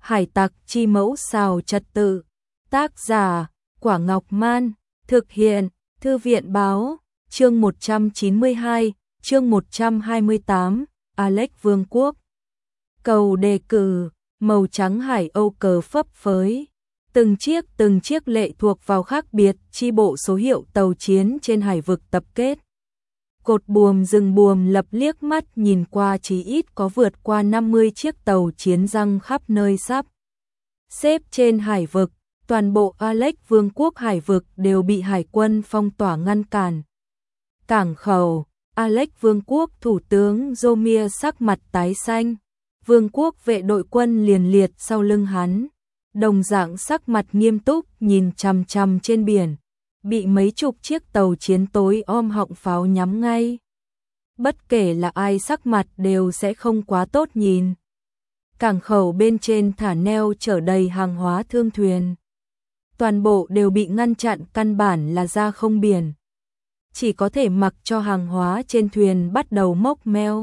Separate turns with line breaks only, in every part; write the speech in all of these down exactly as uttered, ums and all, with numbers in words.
Hải tặc chi mẫu xào trật tự. Tác giả, Quả Ngọc Man. Thực hiện, Thư viện Báo. Chương một trăm chín mươi hai, chương một trăm hai mươi tám, Alex Vương quốc. Cầu đề cử, màu trắng Hải Âu cờ phấp phới. Từng chiếc từng chiếc lệ thuộc vào khác biệt chi bộ số hiệu tàu chiến trên hải vực tập kết. Cột buồm rừng buồm lập liếc mắt nhìn qua chỉ ít có vượt qua năm mươi chiếc tàu chiến răng khắp nơi sắp xếp trên hải vực. Toàn bộ Alex Vương quốc hải vực đều bị hải quân phong tỏa ngăn cản. Cảng khẩu, Alex Vương quốc thủ tướng Zomir sắc mặt tái xanh. Vương quốc vệ đội quân liền liệt sau lưng hắn, đồng dạng sắc mặt nghiêm túc nhìn chằm chằm trên biển, bị mấy chục chiếc tàu chiến tối om họng pháo nhắm ngay. Bất kể là ai sắc mặt đều sẽ không quá tốt nhìn. Cảng khẩu bên trên thả neo chở đầy hàng hóa thương thuyền. Toàn bộ đều bị ngăn chặn, căn bản là ra không biển. Chỉ có thể mặc cho hàng hóa trên thuyền bắt đầu mốc meo.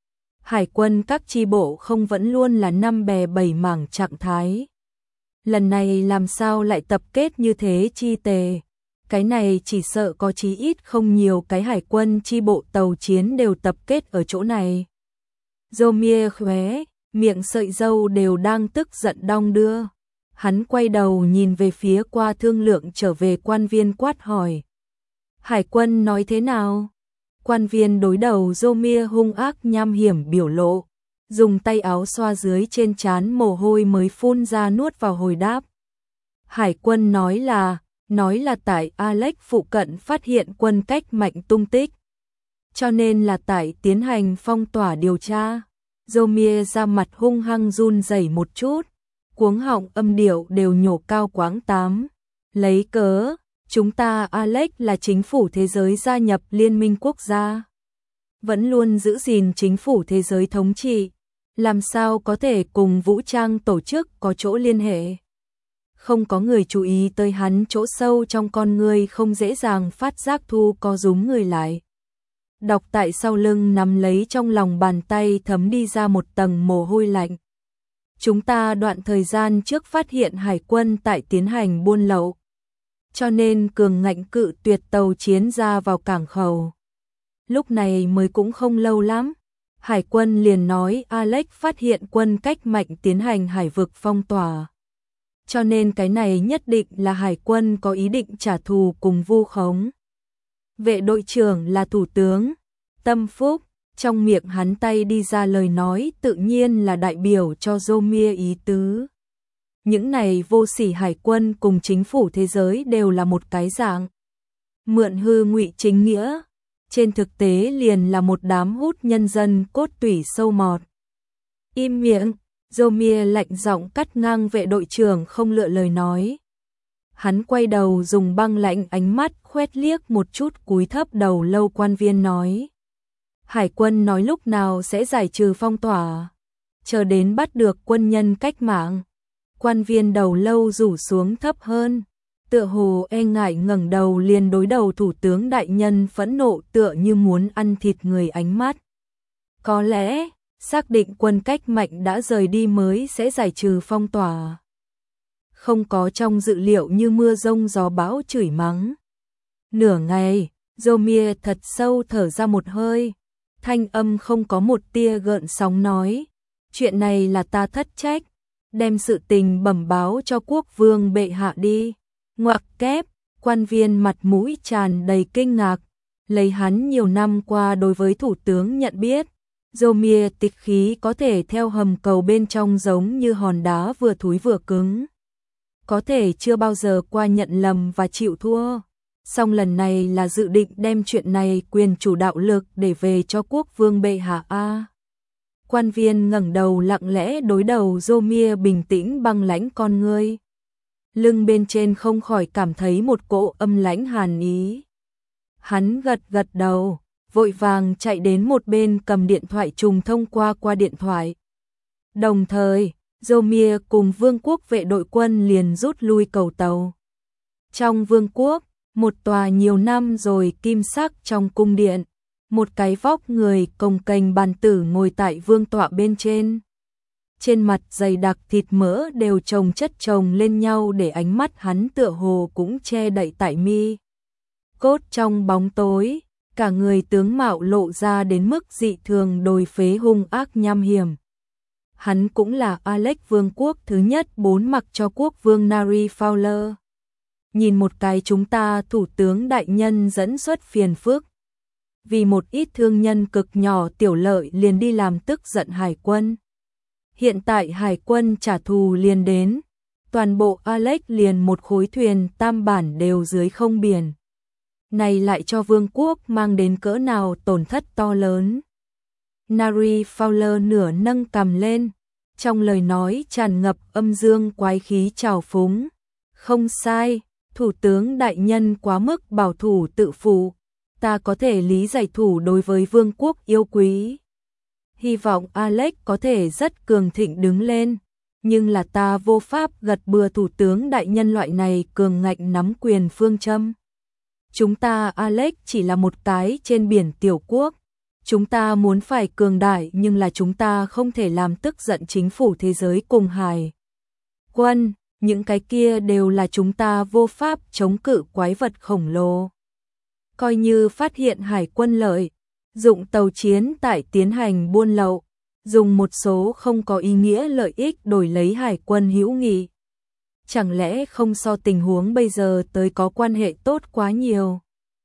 Hải quân các chi bộ không vẫn luôn là năm bè bảy mảng trạng thái. Lần này làm sao lại tập kết như thế chi tề? Cái này chỉ sợ có chí ít không nhiều cái hải quân chi bộ tàu chiến đều tập kết ở chỗ này. Zomir khóe, miệng sợi râu đều đang tức giận đong đưa. Hắn quay đầu nhìn về phía qua thương lượng trở về quan viên quát hỏi. Hải quân nói thế nào? Quan viên đối đầu Zomir hung ác nham hiểm biểu lộ, dùng tay áo xoa dưới trên trán mồ hôi mới phun ra nuốt vào hồi đáp. Hải quân nói là, nói là tại Alex phụ cận phát hiện quân cách mạnh tung tích. Cho nên là tại tiến hành phong tỏa điều tra. Zomir ra mặt hung hăng run rẩy một chút, cuống họng âm điệu đều nhổ cao quáng tám. Lấy cớ, chúng ta Alex là chính phủ thế giới gia nhập Liên minh quốc gia. Vẫn luôn giữ gìn chính phủ thế giới thống trị. Làm sao có thể cùng vũ trang tổ chức có chỗ liên hệ? Không có người chú ý tới hắn chỗ sâu trong con người không dễ dàng phát giác thu co rúm người lại. Đọc tại sau lưng nắm lấy trong lòng bàn tay thấm đi ra một tầng mồ hôi lạnh. Chúng ta đoạn thời gian trước phát hiện hải quân tại tiến hành buôn lậu. Cho nên cường ngạnh cự tuyệt tàu chiến ra vào cảng khẩu. Lúc này mới cũng không lâu lắm. Hải quân liền nói Alex phát hiện quân cách mạnh tiến hành hải vực phong tỏa. Cho nên cái này nhất định là hải quân có ý định trả thù cùng vu khống. Vệ đội trưởng là thủ tướng Tâm Phúc, trong miệng hắn tay đi ra lời nói tự nhiên là đại biểu cho Zomir ý tứ. Những này vô sỉ hải quân cùng chính phủ thế giới đều là một cái dạng. Mượn hư ngụy chính nghĩa. Trên thực tế liền là một đám hút nhân dân cốt tủy sâu mọt. Im miệng, Zomir lạnh giọng cắt ngang vệ đội trưởng không lựa lời nói. Hắn quay đầu dùng băng lạnh ánh mắt khoét liếc một chút cúi thấp đầu lâu quan viên nói. Hải quân nói lúc nào sẽ giải trừ phong tỏa, chờ đến bắt được quân nhân cách mạng. Quan viên đầu lâu rủ xuống thấp hơn, tựa hồ e ngại ngẩng đầu liền đối đầu thủ tướng đại nhân phẫn nộ tựa như muốn ăn thịt người ánh mắt. Có lẽ, xác định quân cách mạnh đã rời đi mới sẽ giải trừ phong tỏa. Không có trong dự liệu như mưa rông gió bão chửi mắng. Nửa ngày, Zomir thật sâu thở ra một hơi, thanh âm không có một tia gợn sóng nói. Chuyện này là ta thất trách, đem sự tình bẩm báo cho quốc vương bệ hạ đi. Ngoặc kép, quan viên mặt mũi tràn đầy kinh ngạc, lấy hắn nhiều năm qua đối với thủ tướng nhận biết. Zomir tịch khí có thể theo hầm cầu bên trong giống như hòn đá vừa thúi vừa cứng. Có thể chưa bao giờ qua nhận lầm và chịu thua. Song lần này là dự định đem chuyện này quyền chủ đạo lực để về cho quốc vương bệ hạ a. Quan viên ngẩng đầu lặng lẽ đối đầu Zomir bình tĩnh băng lãnh con ngươi. Lưng bên trên không khỏi cảm thấy một cỗ âm lãnh hàn ý. Hắn gật gật đầu, vội vàng chạy đến một bên cầm điện thoại trùng thông qua qua điện thoại. Đồng thời, Zomir cùng vương quốc vệ đội quân liền rút lui cầu tàu. Trong vương quốc, một tòa nhiều năm rồi kim sắc trong cung điện, một cái vóc người cồng kềnh bàn tử ngồi tại vương tọa bên trên. trên mặt dày đặc thịt mỡ đều chồng chất chồng lên nhau để ánh mắt hắn tựa hồ cũng che đậy tại mi cốt trong bóng tối, cả người tướng mạo lộ ra đến mức dị thường đồi phế hung ác nham hiểm. Hắn cũng là Alex vương quốc thứ nhất bốn mặc cho quốc vương Nari Fowler. Nhìn một cái chúng ta thủ tướng đại nhân dẫn xuất phiền phức. Vì một ít thương nhân cực nhỏ tiểu lợi liền đi làm tức giận hải quân. Hiện tại hải quân trả thù liền đến, toàn bộ Alex liền một khối thuyền tam bản đều dưới không biển. Này lại cho vương quốc mang đến cỡ nào tổn thất to lớn. Nari Fowler nửa nâng cằm lên, trong lời nói tràn ngập âm dương quái khí trào phúng. Không sai, thủ tướng đại nhân quá mức bảo thủ tự phụ, ta có thể lý giải thủ đối với vương quốc yêu quý. Hy vọng Alex có thể rất cường thịnh đứng lên, nhưng là ta vô pháp gật bừa thủ tướng đại nhân loại này cường ngạnh nắm quyền phương châm. Chúng ta Alex chỉ là một cái trên biển tiểu quốc. Chúng ta muốn phải cường đại nhưng là chúng ta không thể làm tức giận chính phủ thế giới cùng hải quân. Những cái kia đều là chúng ta vô pháp chống cự quái vật khổng lồ. Coi như phát hiện hải quân lợi, dụng tàu chiến tại tiến hành buôn lậu, dùng một số không có ý nghĩa lợi ích đổi lấy hải quân hữu nghị. Chẳng lẽ không so tình huống bây giờ tới có quan hệ tốt quá nhiều.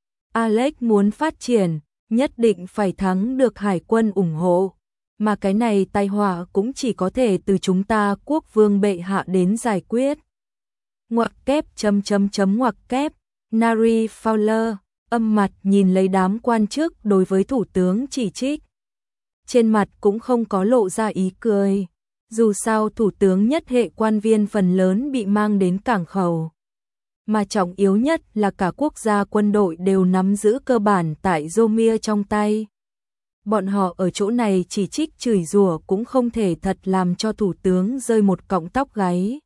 Alex muốn phát triển, nhất định phải thắng được hải quân ủng hộ, mà cái này tai họa cũng chỉ có thể từ chúng ta quốc vương bệ hạ đến giải quyết. Ngoặc kép chấm chấm chấm ngoặc kép, Nari Fowler âm mặt nhìn lấy đám quan chức đối với thủ tướng chỉ trích. Trên mặt cũng không có lộ ra ý cười. Dù sao thủ tướng nhất hệ quan viên phần lớn bị mang đến cảng khẩu. Mà trọng yếu nhất là cả quốc gia quân đội đều nắm giữ cơ bản tại Zomia trong tay. Bọn họ ở chỗ này chỉ trích chửi rủa cũng không thể thật làm cho thủ tướng rơi một cọng tóc gáy.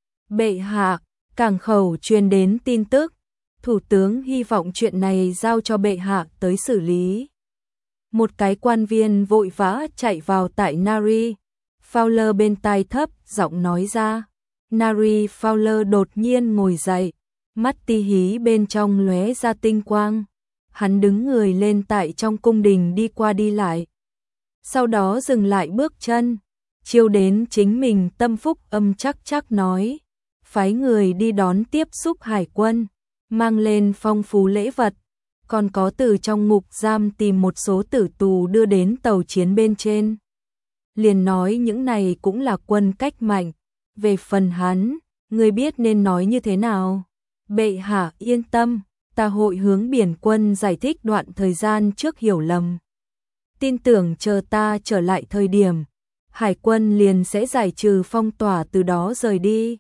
Bệ hạ, cảng khẩu truyền đến tin tức. Thủ tướng hy vọng chuyện này giao cho bệ hạ tới xử lý. Một cái quan viên vội vã chạy vào tại Nari Fowler bên tai thấp giọng nói ra. Nari Fowler đột nhiên ngồi dậy, mắt ti hí bên trong lóe ra tinh quang. Hắn đứng người lên tại trong cung đình đi qua đi lại. Sau đó dừng lại bước chân, chiêu đến chính mình tâm phúc âm chắc chắc nói. Phái người đi đón tiếp xúc hải quân, mang lên phong phú lễ vật. Còn có từ trong ngục giam tìm một số tử tù đưa đến tàu chiến bên trên. Liền nói những này cũng là quân cách mạnh. Về phần hắn, người biết nên nói như thế nào? Bệ hạ yên tâm, ta hội hướng biển quân giải thích đoạn thời gian trước hiểu lầm. Tin tưởng chờ ta trở lại thời điểm, hải quân liền sẽ giải trừ phong tỏa từ đó rời đi.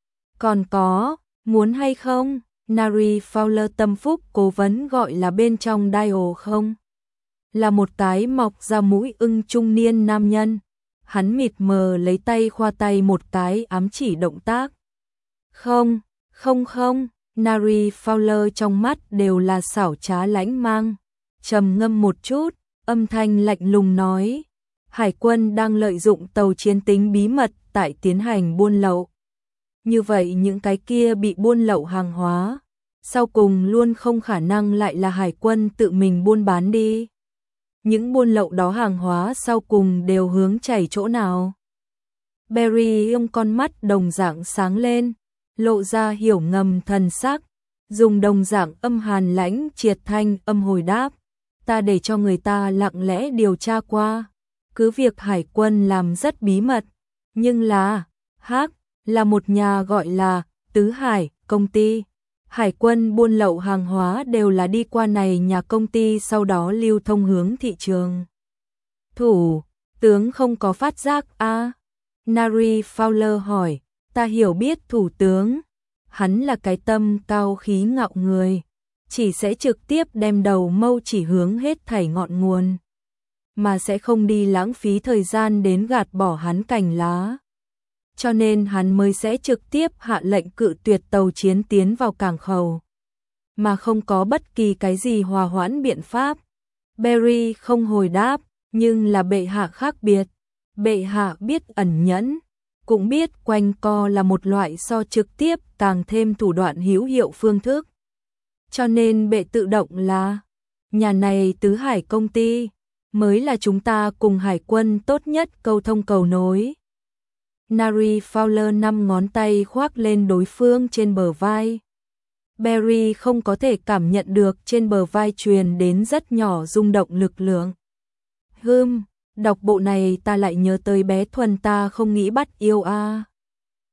Còn có, muốn hay không? Nari Fowler tâm phúc cố vấn gọi là bên trong dial không? Là một cái mọc ra mũi ưng trung niên nam nhân. Hắn mịt mờ lấy tay khoa tay một cái ám chỉ động tác. Không, không không, Nari Fowler trong mắt đều là xảo trá lãnh mang. Trầm ngâm một chút, âm thanh lạnh lùng nói. Hải quân đang lợi dụng tàu chiến tính bí mật tại tiến hành buôn lậu. Như vậy những cái kia bị buôn lậu hàng hóa, sau cùng luôn không khả năng lại là hải quân tự mình buôn bán đi. Những buôn lậu đó hàng hóa sau cùng đều hướng chảy chỗ nào? Barry ông con mắt đồng dạng sáng lên, lộ ra hiểu ngầm thần sắc, dùng đồng dạng âm hàn lãnh triệt thanh âm hồi đáp. Ta để cho người ta lặng lẽ điều tra qua, cứ việc hải quân làm rất bí mật, nhưng là, hắc, là một nhà gọi là Tứ Hải công ty. Hải quân buôn lậu hàng hóa đều là đi qua này nhà công ty sau đó lưu thông hướng thị trường. Thủ tướng không có phát giác a? À? Nari Fowler hỏi. Ta hiểu biết thủ tướng, hắn là cái tâm cao khí ngạo người, chỉ sẽ trực tiếp đem đầu mâu chỉ hướng hết thảy ngọn nguồn, mà sẽ không đi lãng phí thời gian đến gạt bỏ hắn cành lá. Cho nên hắn mới sẽ trực tiếp hạ lệnh cự tuyệt tàu chiến tiến vào cảng khẩu, mà không có bất kỳ cái gì hòa hoãn biện pháp. Barry không hồi đáp, nhưng là bệ hạ khác biệt. Bệ hạ biết ẩn nhẫn, cũng biết quanh co là một loại so trực tiếp càng thêm thủ đoạn hữu hiệu phương thức. Cho nên bệ tự động là, nhà này tứ hải công ty, mới là chúng ta cùng hải quân tốt nhất câu thông cầu nối. Nari Fowler năm ngón tay khoác lên đối phương trên bờ vai. Barry không có thể cảm nhận được trên bờ vai truyền đến rất nhỏ rung động lực lượng. Hừm, đọc bộ này ta lại nhớ tới bé Thuần ta không nghĩ bắt yêu a. À.